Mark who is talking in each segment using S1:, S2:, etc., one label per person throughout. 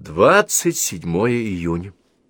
S1: 27 июня.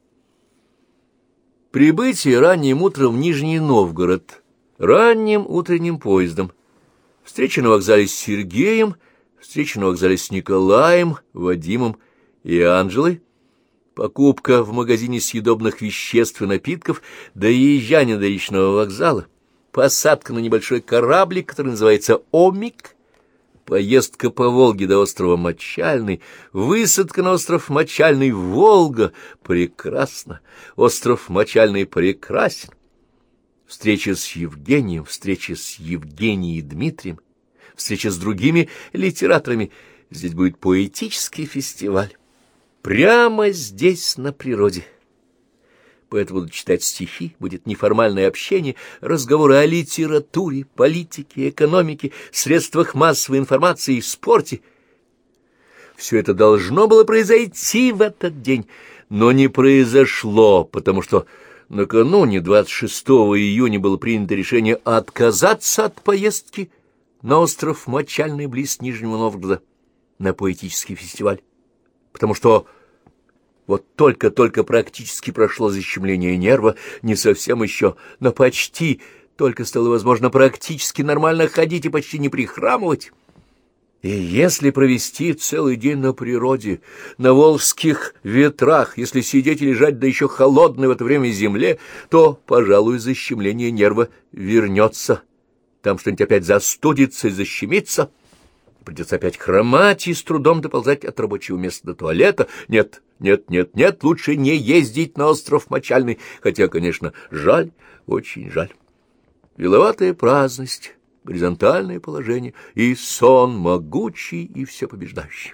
S1: Прибытие ранним утром в Нижний Новгород, ранним утренним поездом. Встреча на вокзале с Сергеем, встреча на вокзале с Николаем, Вадимом и Анжелой, покупка в магазине съедобных веществ и напитков, доезжание до речного вокзала, посадка на небольшой кораблик, который называется «Омик», поездка по Волге до острова Мочальный, высадка на остров Мочальный, Волга, прекрасно, остров Мочальный прекрасен, встреча с Евгением, встреча с Евгением и Дмитрием, встреча с другими литераторами. Здесь будет поэтический фестиваль. Прямо здесь, на природе. Поэтому буду читать стихи, будет неформальное общение, разговоры о литературе, политике, экономике, средствах массовой информации и спорте. Все это должно было произойти в этот день, но не произошло, потому что накануне, 26 июня, было принято решение отказаться от поездки на остров Мочальный близ Нижнего Новгорода на поэтический фестиваль, потому что вот только-только практически прошло защемление нерва, не совсем еще, но почти, только стало возможно практически нормально ходить и почти не прихрамывать. И если провести целый день на природе, на волжских ветрах, если сидеть и лежать, да еще холодной в это время земле, то, пожалуй, защемление нерва вернется. Там что-нибудь опять застудится и защемится, придется опять хромать и с трудом доползать от рабочего места до туалета. Нет, лучше не ездить на остров Мочальный, хотя, конечно, жаль, очень жаль. Виловатая праздность, горизонтальное положение и сон могучий и всепобеждающий.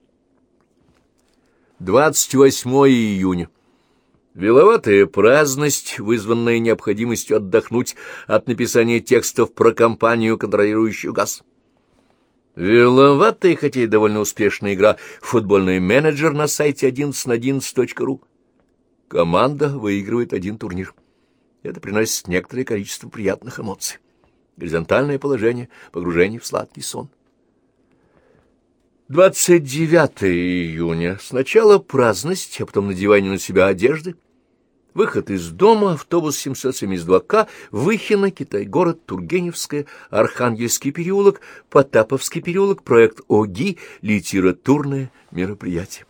S1: 28 июня. Виловатая праздность, вызванная необходимостью отдохнуть от написания текстов про компанию, контролирующую газ. Виловатая, хотя и довольно успешная игра «Футбольный менеджер» на сайте 11на11.ru. Команда выигрывает один турнир. Это приносит некоторое количество приятных эмоций. Горизонтальное положение, погружение в сладкий сон. 29 июня. Сначала праздность, а потом надевание на себя одежды. Выход из дома, автобус 772К, Выхино, Китай-город, Тургеневская, Архангельский переулок, Потаповский переулок, проект ОГИ, литературное мероприятие.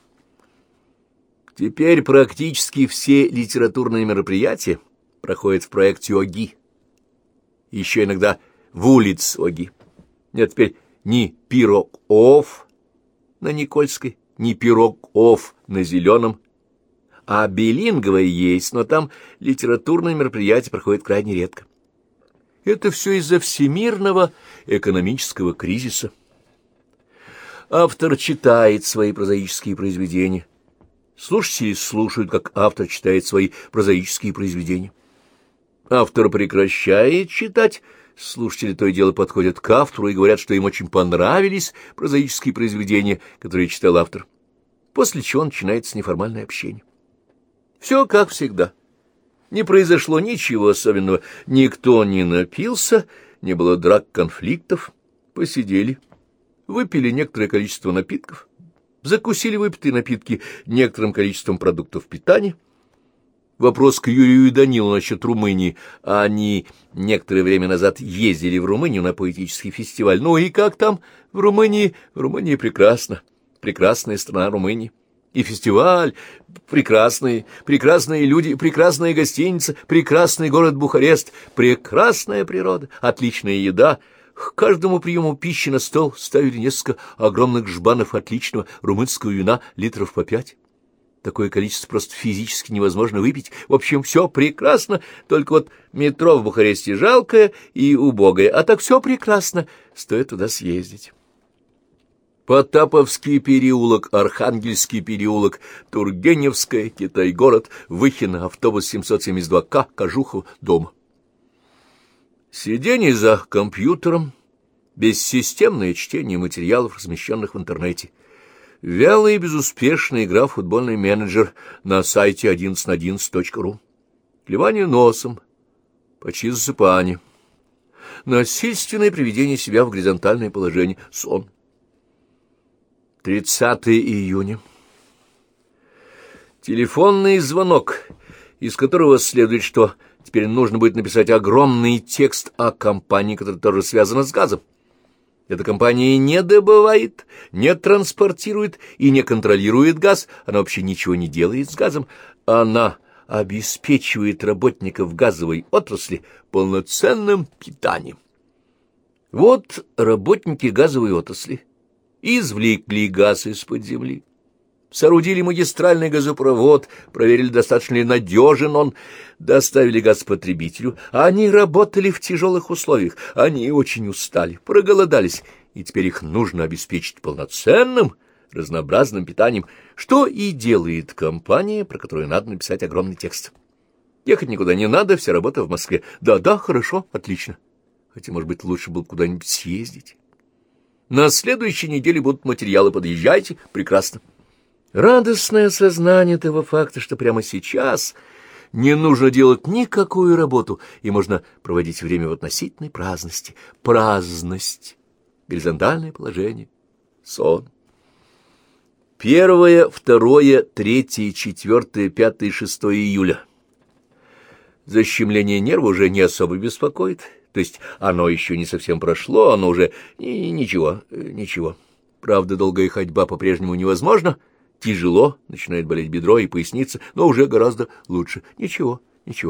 S1: Теперь практически все литературные мероприятия проходят в проекте ОГИ. Еще иногда в улиц ОГИ. Нет теперь ни Пирогов на Никольской, ни Пирогов на Зеленом, а билинговое есть, но там литературные мероприятия проходят крайне редко. Это все из-за всемирного экономического кризиса. Автор читает свои прозаические произведения. Слушатели слушают, как автор читает свои прозаические произведения. Автор прекращает читать, слушатели то и дело подходят к автору и говорят, что им очень понравились прозаические произведения, которые читал автор, после чего начинается неформальное общение. Все как всегда. Не произошло ничего особенного, никто не напился, не было драк, конфликтов. Посидели, выпили некоторое количество напитков, закусили выпитые напитки некоторым количеством продуктов питания. Вопрос к Юрию и Данилу насчет Румынии. Они некоторое время назад ездили в Румынию на поэтический фестиваль. Ну и как там в Румынии? В Румынии прекрасно. Прекрасная страна Румынии. И фестиваль прекрасный, прекрасные люди, прекрасная гостиница, прекрасный город Бухарест, прекрасная природа, отличная еда. К каждому приему пищи на стол ставили несколько огромных жбанов отличного румынского вина, литров по 5. Такое количество просто физически невозможно выпить. В общем, все прекрасно, только вот метро в Бухаресте жалкое и убогое, а так все прекрасно, стоит туда съездить. Потаповский переулок, Архангельский переулок, Тургеневская, Китай-город, Выхино, автобус 772К, Кожухов, дом. Сидение за компьютером, бессистемное чтение материалов, размещенных в интернете. Вялая и безуспешная игра в футбольный менеджер на сайте 11на11.ru. Клевание носом, почти засыпание. Насильственное приведение себя в горизонтальное положение, сон. 30 июня. Телефонный звонок, из которого следует, что теперь нужно будет написать огромный текст о компании, которая тоже связана с газом. Эта компания не добывает, не транспортирует и не контролирует газ, она вообще ничего не делает с газом, она обеспечивает работников газовой отрасли полноценным питанием. Вот работники газовой отрасли извлекли газ из-под земли, соорудили магистральный газопровод, проверили, достаточно ли надежен он, доставили газ потребителю. Они работали в тяжелых условиях, они очень устали, проголодались, и теперь их нужно обеспечить полноценным, разнообразным питанием, что и делает компания, про которую надо написать огромный текст. Ехать никуда не надо, вся работа в Москве. Да, хорошо, отлично. Хотя, может быть, лучше было куда-нибудь съездить. На следующей неделе будут материалы, подъезжайте, прекрасно. Радостное осознание того факта, что прямо сейчас не нужно делать никакую работу, и можно проводить время в относительной праздности. Праздность, горизонтальное положение, сон. 1, 2, 3, 4, 5, 6 июля. Защемление нерва уже не особо беспокоит, то есть оно еще не совсем прошло, оно уже ничего. Правда, долгая ходьба по-прежнему невозможна, тяжело, начинает болеть бедро и поясница, но уже гораздо лучше. Ничего.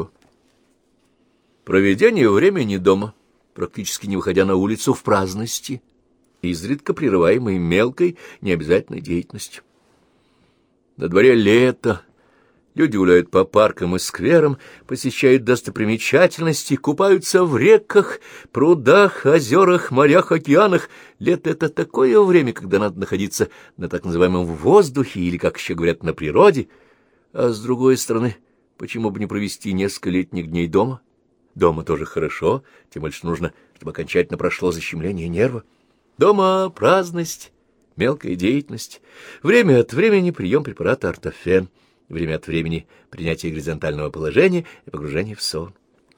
S1: Проведение времени дома, практически не выходя на улицу, в праздности, изредка прерываемой мелкой, необязательной деятельностью. На дворе лето, люди гуляют по паркам и скверам, посещают достопримечательности, купаются в реках, прудах, озерах, морях, океанах. Лето — это такое время, когда надо находиться на так называемом воздухе или, как еще говорят, на природе. А с другой стороны, почему бы не провести несколько летних дней дома? Дома тоже хорошо, тем больше нужно, чтобы окончательно прошло защемление нерва. Дома праздность, мелкая деятельность, время от времени прием препарата ортофен, время от времени принятие горизонтального положения и погружение в сон.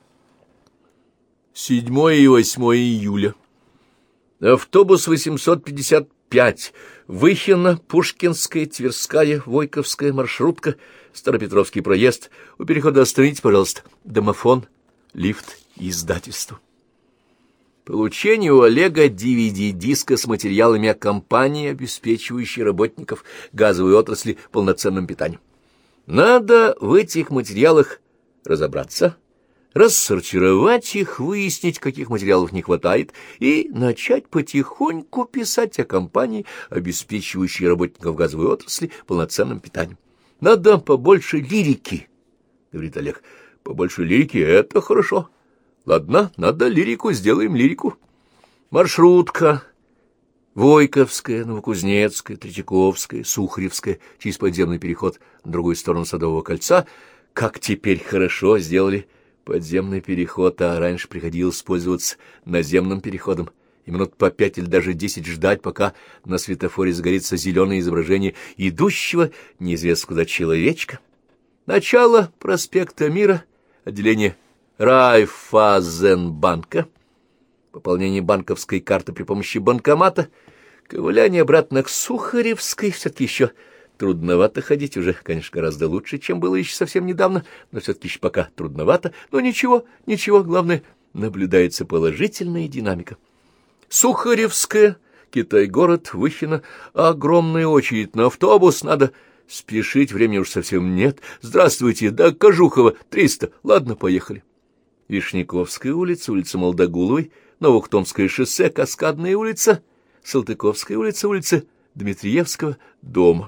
S1: 7 и 8 июля. Автобус 855, Выхино, Пушкинская, Тверская, Войковская, маршрутка, Старопетровский проезд. У перехода остановите, пожалуйста, домофон, лифт и издательство. Получение у Олега DVD-диска с материалами о компании, обеспечивающей работников газовой отрасли полноценным питанием. Надо в этих материалах разобраться, рассортировать их, выяснить, каких материалов не хватает, и начать потихоньку писать о компании, обеспечивающей работников газовой отрасли полноценным питанием. Надо побольше лирики, говорит Олег. Побольше лирики — это хорошо. Ладно, надо лирику, сделаем лирику. Маршрутка. Войковская, Новокузнецкая, Третьяковская, Сухаревская, через подземный переход на другую сторону Садового кольца. Как теперь хорошо сделали подземный переход, а раньше приходилось пользоваться наземным переходом, и минут по 5 или даже 10 ждать, пока на светофоре загорится зеленое изображение идущего неизвестно куда человечка. Начало проспекта Мира, отделение Райффайзенбанка, пополнение банковской карты при помощи банкомата, ковыляние обратно к Сухаревской. Все-таки еще трудновато ходить, уже, конечно, гораздо лучше, чем было еще совсем недавно, но все-таки еще пока трудновато. Но ничего, главное, наблюдается положительная динамика. Сухаревская, Китай-город, Выхино, огромная очередь на автобус, надо спешить, времени уж совсем нет. Здравствуйте, до Кожухова, 300, ладно, поехали. Вишняковская улица, улица Молдогуловой, Новохтомское шоссе, Каскадная улица, Салтыковская улица, улица Дмитриевского дома.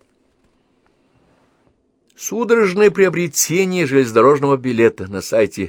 S1: Судорожное приобретение железнодорожного билета на сайте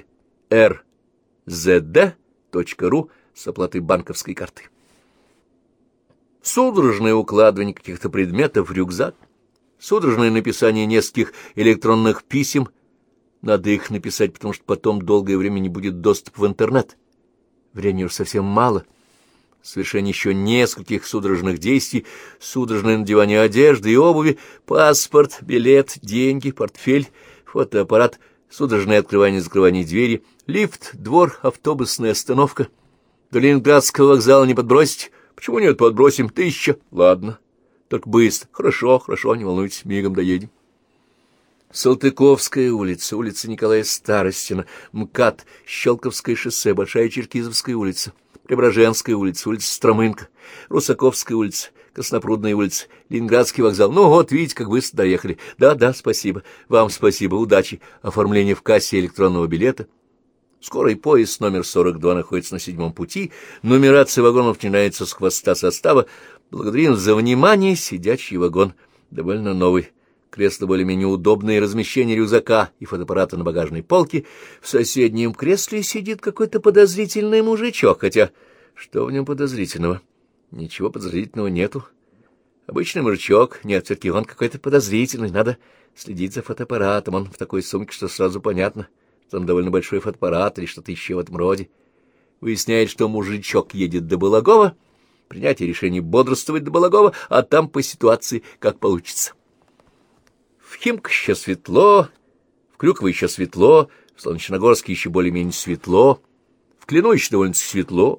S1: rzd.ru с оплатой банковской карты. Судорожное укладывание каких-то предметов в рюкзак, судорожное написание нескольких электронных писем. Надо их написать, потому что потом долгое время не будет доступа в интернет. Времени уж совсем мало. Совершение еще нескольких судорожных действий, судорожное надевание одежды и обуви, паспорт, билет, деньги, портфель, фотоаппарат, судорожное открывание и закрывание двери, лифт, двор, автобусная остановка. До Ленинградского вокзала не подбросить? Почему нет, подбросим, 1000. Ладно, только быстро. Хорошо, не волнуйтесь, мигом доедем. Салтыковская улица, улица Николая Старостина, МКАД, Щелковское шоссе, Большая Черкизовская улица, Преображенская улица, улица Стромынка, Русаковская улица, Краснопрудная улица, Ленинградский вокзал. Ну вот, видите, как быстро доехали. Да, спасибо. Вам спасибо, удачи. Оформление в кассе электронного билета. Скорый поезд номер 42 находится на 7-м пути. Нумерация вагонов начинается с хвоста состава. Благодарим за внимание. Сидячий вагон. Довольно новый. Кресло более-менее удобное, размещение рюкзака и фотоаппарата на багажной полке. В соседнем кресле сидит какой-то подозрительный мужичок, хотя что в нем подозрительного? Ничего подозрительного нету. Обычный мужичок, нет, все-таки он какой-то подозрительный, надо следить за фотоаппаратом, он в такой сумке, что сразу понятно, что там довольно большой фотоаппарат или что-то еще в этом роде. Выясняет, что мужичок едет до Балагова, принятие решения бодрствовать до Балагова, а там по ситуации как получится. В Химках еще светло, в Крюково еще светло, в Солнечногорске еще более-менее светло, в Клину еще довольно светло.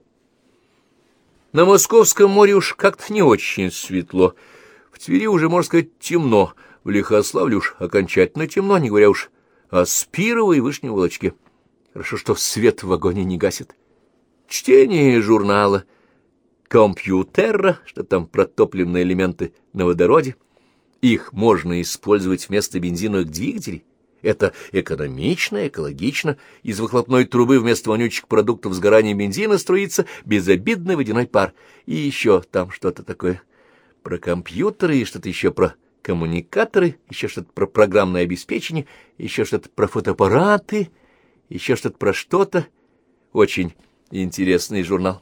S1: На Московском море уж как-то не очень светло, в Твери уже, можно сказать, темно, в Лихославле уж окончательно темно, не говоря уж о Спирово и Вышнем Волочке. Хорошо, что свет в вагоне не гасит. Чтение журнала «Компьютера», что там про топливные элементы на водороде. Их можно использовать вместо бензиновых двигателей. Это экономично, экологично. Из выхлопной трубы вместо вонючих продуктов сгорания бензина струится безобидный водяной пар. И еще там что-то такое про компьютеры, и что-то еще про коммуникаторы, еще что-то про программное обеспечение, еще что-то про фотоаппараты, еще что-то про что-то. Очень интересный журнал.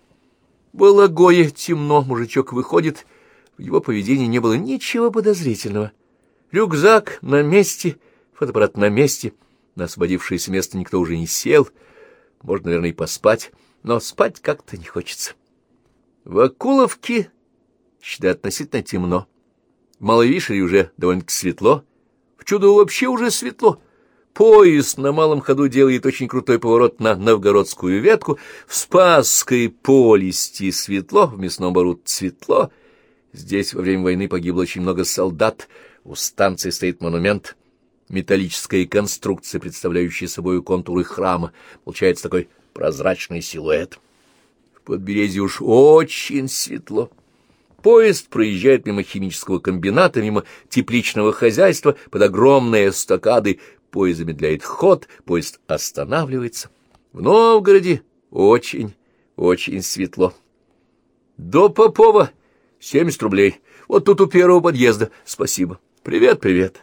S1: Балагое темно, мужичок выходит. В его поведении не было ничего подозрительного. Рюкзак на месте, фотоаппарат на месте. На освободившееся место никто уже не сел. Можно, наверное, и поспать, но спать как-то не хочется. В Акуловке, считай, относительно темно. В Малой Вишере уже довольно-таки светло. В Чудово вообще уже светло. Поезд на малом ходу делает очень крутой поворот на Новгородскую ветку. В Спасской полисти светло, в Мясном Бору светло. Здесь во время войны погибло очень много солдат. У станции стоит монумент, металлическая конструкция, представляющая собой контуры храма. Получается такой прозрачный силуэт. В Подберезье уж очень светло. Поезд проезжает мимо химического комбината, мимо тепличного хозяйства, под огромные эстакады. Поезд замедляет ход, поезд останавливается. В Новгороде очень светло. До Попова 70 рублей. Вот тут у первого подъезда. Спасибо. Привет.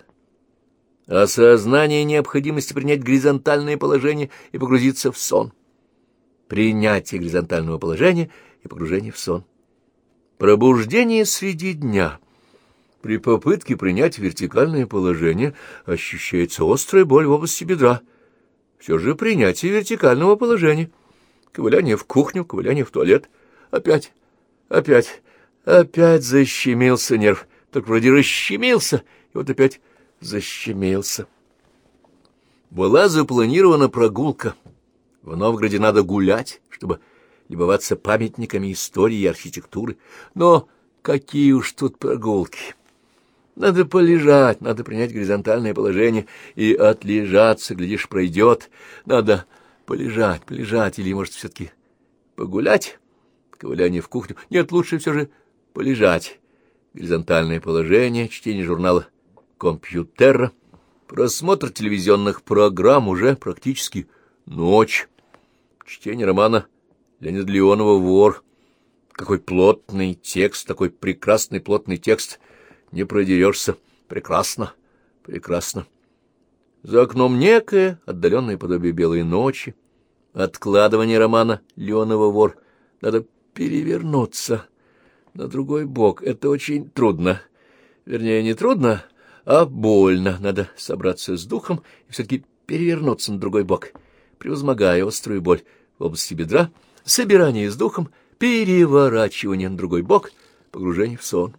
S1: Осознание необходимости принять горизонтальное положение и погрузиться в сон. Принятие горизонтального положения и погружение в сон. Пробуждение среди дня. При попытке принять вертикальное положение ощущается острая боль в области бедра. Все же принятие вертикального положения. Ковыляние в кухню, ковыляние в туалет. Опять защемился нерв. Так вроде расщемился, и вот опять защемился. Была запланирована прогулка. В Новгороде надо гулять, чтобы любоваться памятниками истории и архитектуры. Но какие уж тут прогулки! Надо полежать, надо принять горизонтальное положение и отлежаться, глядишь, пройдет. Надо полежать, или, может, все-таки погулять? Ковыляние в кухню. Нет, лучше все же полежать. Горизонтальное положение, чтение журнала «Компьютера», просмотр телевизионных программ, уже практически ночь. Чтение романа Леонида Леонова «Вор». Какой плотный текст, такой прекрасный плотный текст. Не продерешься. Прекрасно. За окном некое отдаленное подобие белой ночи. Откладывание романа Леонова «Вор». Надо перевернуться на другой бок. Это очень трудно. Вернее, не трудно, а больно. Надо собраться с духом и все-таки перевернуться на другой бок, превозмогая острую боль в области бедра, собирание с духом, переворачивание на другой бок, погружение в сон.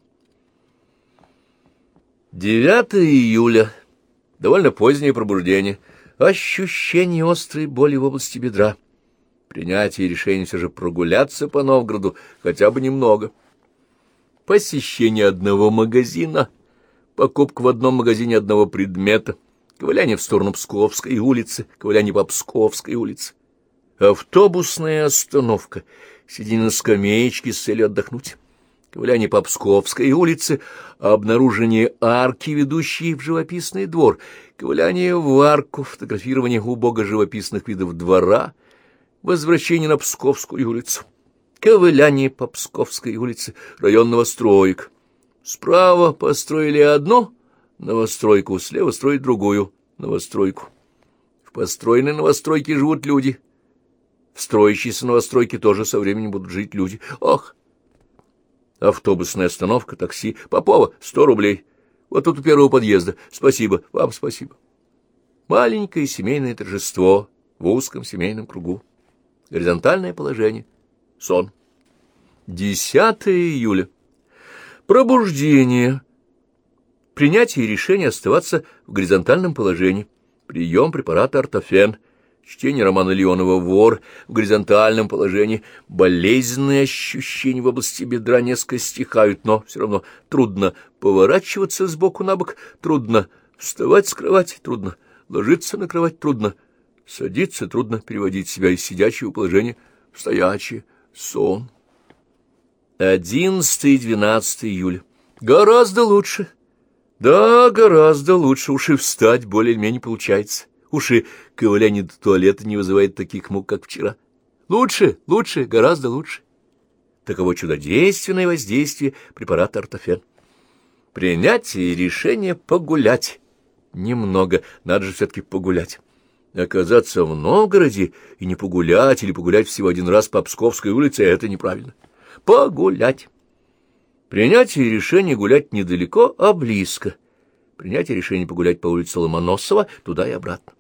S1: 9 июля. Довольно позднее пробуждение. Ощущение острой боли в области бедра. Принятие решения все же прогуляться по Новгороду хотя бы немного. Посещение одного магазина. покупка в одном магазине одного предмета, ковыляние в сторону Псковской улицы, ковыляние по Псковской улице. Автобусная остановка, сидение на скамеечке с целью отдохнуть. Ковыляние по Псковской улице, обнаружение арки, ведущей в живописный двор, ковыляние в арку, фотографирование убого живописных видов двора, возвращение на Псковскую улицу, ковыляние по Псковской улице, район новостроек. Справа построили одну новостройку, слева строят другую новостройку. В построенной новостройке живут люди. В строящейся новостройке тоже со временем будут жить люди. Ох! Автобусная остановка, такси. Попова, 100 рублей. Вот тут у первого подъезда. Спасибо, вам спасибо. Маленькое семейное торжество в узком семейном кругу. Горизонтальное положение. Сон. 10 июля. Пробуждение. Принятие решения оставаться в горизонтальном положении. Прием препарата ортофен. Чтение романа Леонова «Вор» в горизонтальном положении. Болезненные ощущения в области бедра несколько стихают, но все равно трудно поворачиваться сбоку на бок, трудно вставать с кровати, трудно ложиться на кровать, трудно садиться, трудно переводить себя из сидячего положения в стоячее. Сон. 11 и 12 июля. Гораздо лучше. Да, гораздо лучше. Уж и встать более-менее получается. Уж и ковыляние до туалета не вызывает таких мук, как вчера. Лучше, лучше, гораздо лучше. Таково чудодейственное воздействие препарата ортофен. Принятие решения погулять. Немного, надо же все-таки погулять. Оказаться в Новгороде и не погулять, или погулять всего один раз по Псковской улице — это неправильно. Погулять. Принятие решения гулять недалеко, а близко. Принятие решения погулять по улице Ломоносова туда и обратно.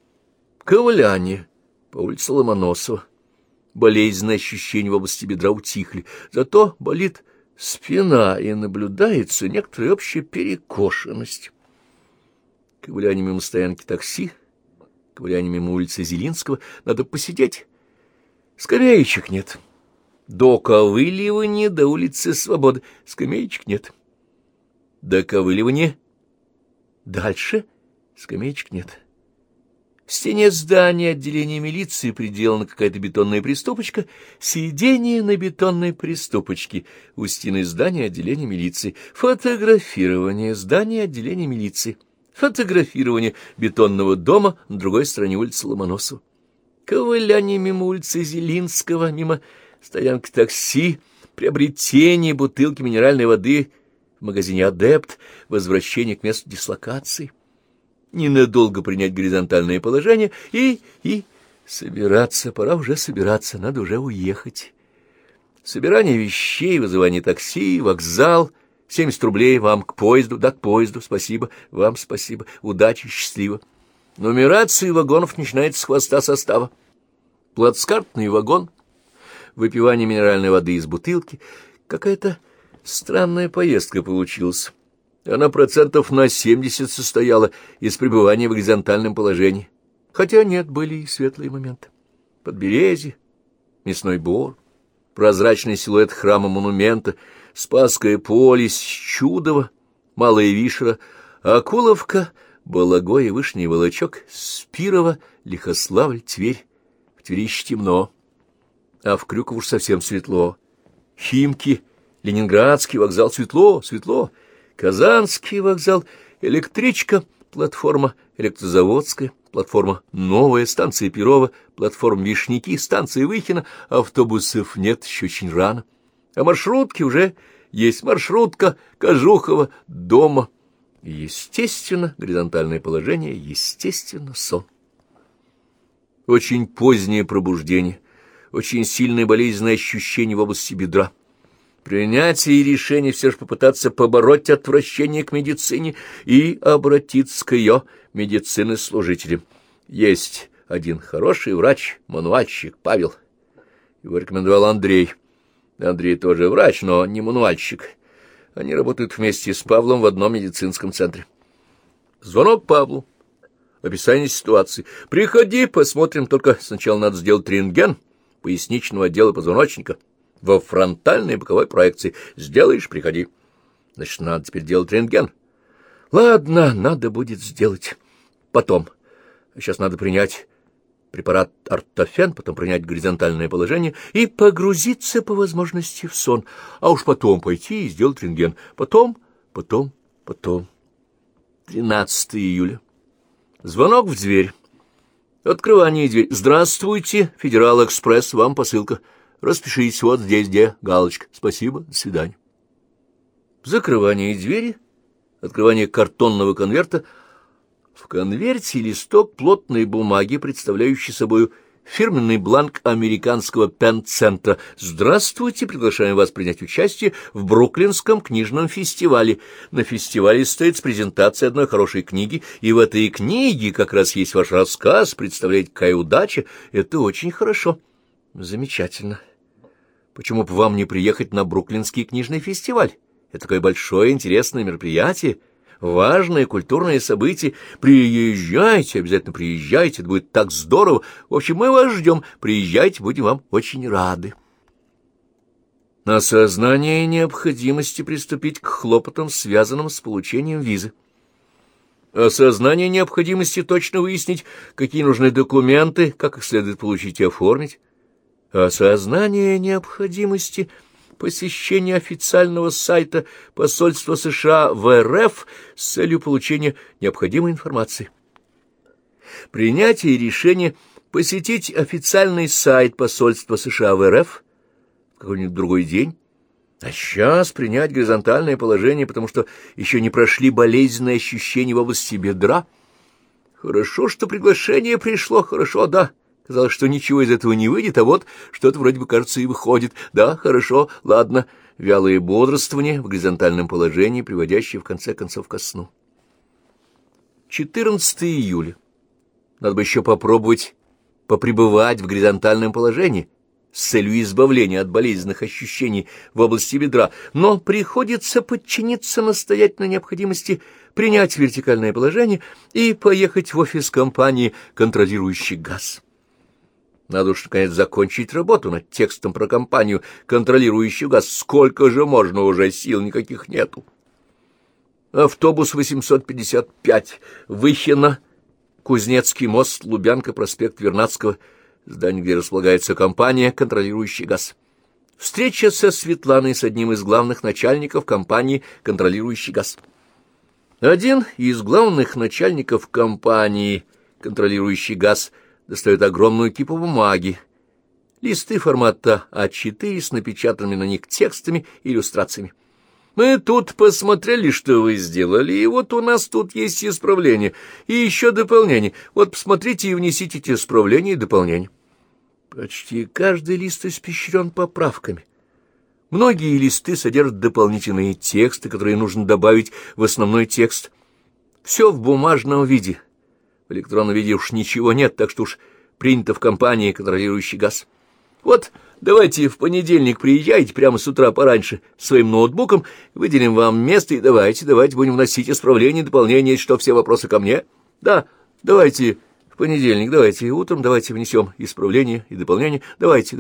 S1: Ковыляние по улице Ломоносова. Болезненные ощущения в области бедра утихли, зато болит спина, и наблюдается некоторая общая перекошенность. Ковыляние мимо стоянки такси, ковыляние мимо улицы Зелинского. Надо посидеть. Скамеечек нет. Доковыливание до улицы Свободы. Скамеечек нет. Доковыливание. Дальше скамеечек нет. В стене здания отделения милиции приделана какая-то бетонная приступочка. Сидение на бетонной приступочке у стены здания отделения милиции. Фотографирование здания отделения милиции. Фотографирование бетонного дома на другой стороне улицы Ломоносова. Ковыляние мимо улицы Зелинского, мимо стоянки такси, приобретение бутылки минеральной воды в магазине «Адепт», возвращение к месту дислокации. Ненадолго принять горизонтальное положение и собираться. Пора уже собираться, надо уже уехать. Собирание вещей, вызывание такси, вокзал. 70 рублей вам к поезду, да к поезду, спасибо, вам спасибо, удачи, счастливо. Нумерация вагонов начинается с хвоста состава. Плацкартный вагон, выпивание минеральной воды из бутылки. Какая-то странная поездка получилась. Она процентов на 70 состояла из пребывания в горизонтальном положении. Хотя нет, были и светлые моменты. Подберезье, мясной бор, прозрачный силуэт храма-монумента, Спасское поле, Чудово, Малая Вишера, Акуловка, Балагой, Вышний Волочок, Спирово, Лихославль, Тверь. В Твери еще темно, а в Крюково уж совсем светло. Химки, Ленинградский вокзал, светло, светло. Казанский вокзал, электричка, платформа Электрозаводская, платформа Новая, станция Перова, платформа Вишняки, станция Выхина. Автобусов нет, еще очень рано. А маршрутки уже есть. Маршрутка Кожухова, дома. Естественно, горизонтальное положение, естественно, сон. Очень позднее пробуждение, очень сильное болезненное ощущение в области бедра. Принятие и решение все же попытаться побороть отвращение к медицине и обратиться к ее медицины-служителям. Есть один хороший врач, мануальщик Павел. Его рекомендовал Андрей. Андрей тоже врач, но не мануальщик. Они работают вместе с Павлом в одном медицинском центре. Звонок Павлу. Описание ситуации. «Приходи, посмотрим, только сначала надо сделать рентген поясничного отдела позвоночника во фронтальной и боковой проекции. Сделаешь — приходи». Значит, надо теперь делать рентген. Ладно, надо будет сделать. Потом. Сейчас надо принять препарат ортофен, потом принять горизонтальное положение и погрузиться по возможности в сон, а уж потом пойти и сделать рентген. Потом. 13 июля. Звонок в дверь. Открывание двери. Здравствуйте, Федерал Экспресс, вам посылка. Распишитесь вот здесь, где галочка. Спасибо, до свидания. Закрывание двери, открывание картонного конверта. В конверте листок плотной бумаги, представляющий собой фирменный бланк американского Пен-центра. «Здравствуйте, приглашаем вас принять участие в Бруклинском книжном фестивале. На фестивале стоит презентация одной хорошей книги, и в этой книге как раз есть ваш рассказ, представляете, какая удача. Это очень хорошо». «Замечательно. Почему бы вам не приехать на Бруклинский книжный фестиваль? Это такое большое интересное мероприятие». Важное культурное событие. Приезжайте, обязательно приезжайте, это будет так здорово. В общем, мы вас ждем. Приезжайте, будем вам очень рады. Осознание необходимости приступить к хлопотам, связанным с получением визы. Осознание необходимости точно выяснить, какие нужны документы, как их следует получить и оформить. Осознание необходимости посещение официального сайта посольства США в РФ с целью получения необходимой информации. Принятие решения посетить официальный сайт посольства США в РФ в какой-нибудь другой день, а сейчас принять горизонтальное положение, потому что еще не прошли болезненные ощущения в области бедра. Хорошо, что приглашение пришло, хорошо, да. Казалось, что ничего из этого не выйдет, а вот что-то вроде бы, кажется, и выходит. Да, хорошо, ладно. Вялое бодрствование в горизонтальном положении, приводящее в конце концов ко сну. 14 июля. Надо бы еще попробовать попребывать в горизонтальном положении с целью избавления от болезненных ощущений в области бедра, но приходится подчиниться настоятельной необходимости принять вертикальное положение и поехать в офис компании, контролирующей газ. Надо уж, наконец, закончить работу над текстом про компанию, контролирующую газ. Сколько же можно, уже сил никаких нету. Автобус 855, Выхино, Кузнецкий мост, Лубянка, проспект Вернадского, здание, где располагается компания, контролирующая газ. Встреча со Светланой, с одним из главных начальников компании, контролирующей газ. Один из главных начальников компании, контролирующей газ, достает огромную кипу бумаги, листы формата А4 с напечатанными на них текстами и иллюстрациями. Мы тут посмотрели, что вы сделали, и вот у нас тут есть исправление и еще дополнение. Вот посмотрите и внесите эти исправления и дополнения. Почти каждый лист испещрен поправками. Многие листы содержат дополнительные тексты, которые нужно добавить в основной текст. Все в бумажном виде. В электронном виде уж ничего нет, так что уж принято в компании, контролирующей газ. Вот давайте в понедельник приезжайте прямо с утра пораньше своим ноутбуком, выделим вам место и давайте будем вносить исправления, дополнения, что все вопросы ко мне. Да, давайте в понедельник, давайте утром, давайте внесем исправления и дополнения. Давайте.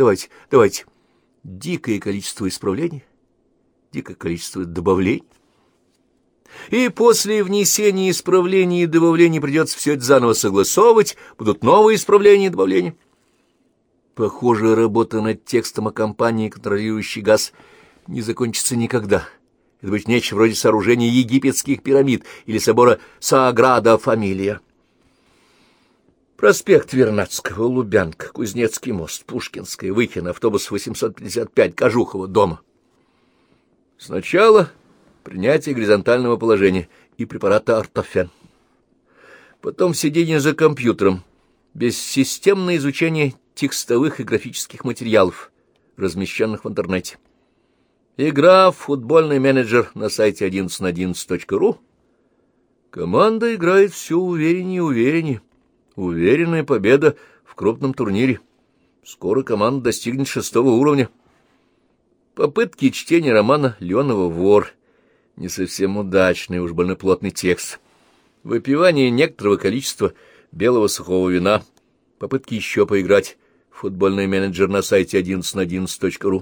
S1: Дикое количество исправлений, дикое количество добавлений. И после внесения исправлений и добавлений придется все это заново согласовывать, будут новые исправления и добавления. Похоже, работа над текстом о компании, контролирующей газ, не закончится никогда. Это будет нечто вроде сооружения египетских пирамид или собора Саграда Фамилия. Проспект Вернадского, Лубянка, Кузнецкий мост, Пушкинская, Выхино, автобус 855, Кожухово, дома. Сначала принятие горизонтального положения и препарата ортофен. Потом сидение за компьютером, бессистемное изучение текстовых и графических материалов, размещенных в интернете. Игра в футбольный менеджер на сайте 11на11.ru. Команда играет все увереннее и увереннее. Уверенная победа в крупном турнире. Скоро команда достигнет 6-го уровня. Попытки чтения романа Леонова «Вор». Не совсем удачный, уж больно плотный текст. Выпивание некоторого количества белого сухого вина. Попытки еще поиграть в футбольный менеджер на сайте 11на11.ru.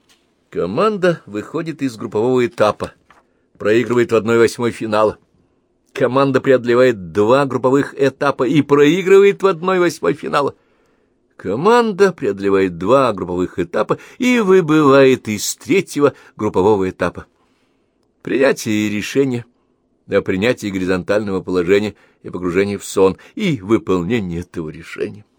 S1: Команда выходит из группового этапа, проигрывает в 1/8 финала. Команда преодолевает 2 групповых этапа и проигрывает в 1/8 финала. Команда преодолевает 2 групповых этапа и выбывает из 3-го группового этапа. Принятие решения о принятии горизонтального положения и погружении в сон и выполнение этого решения.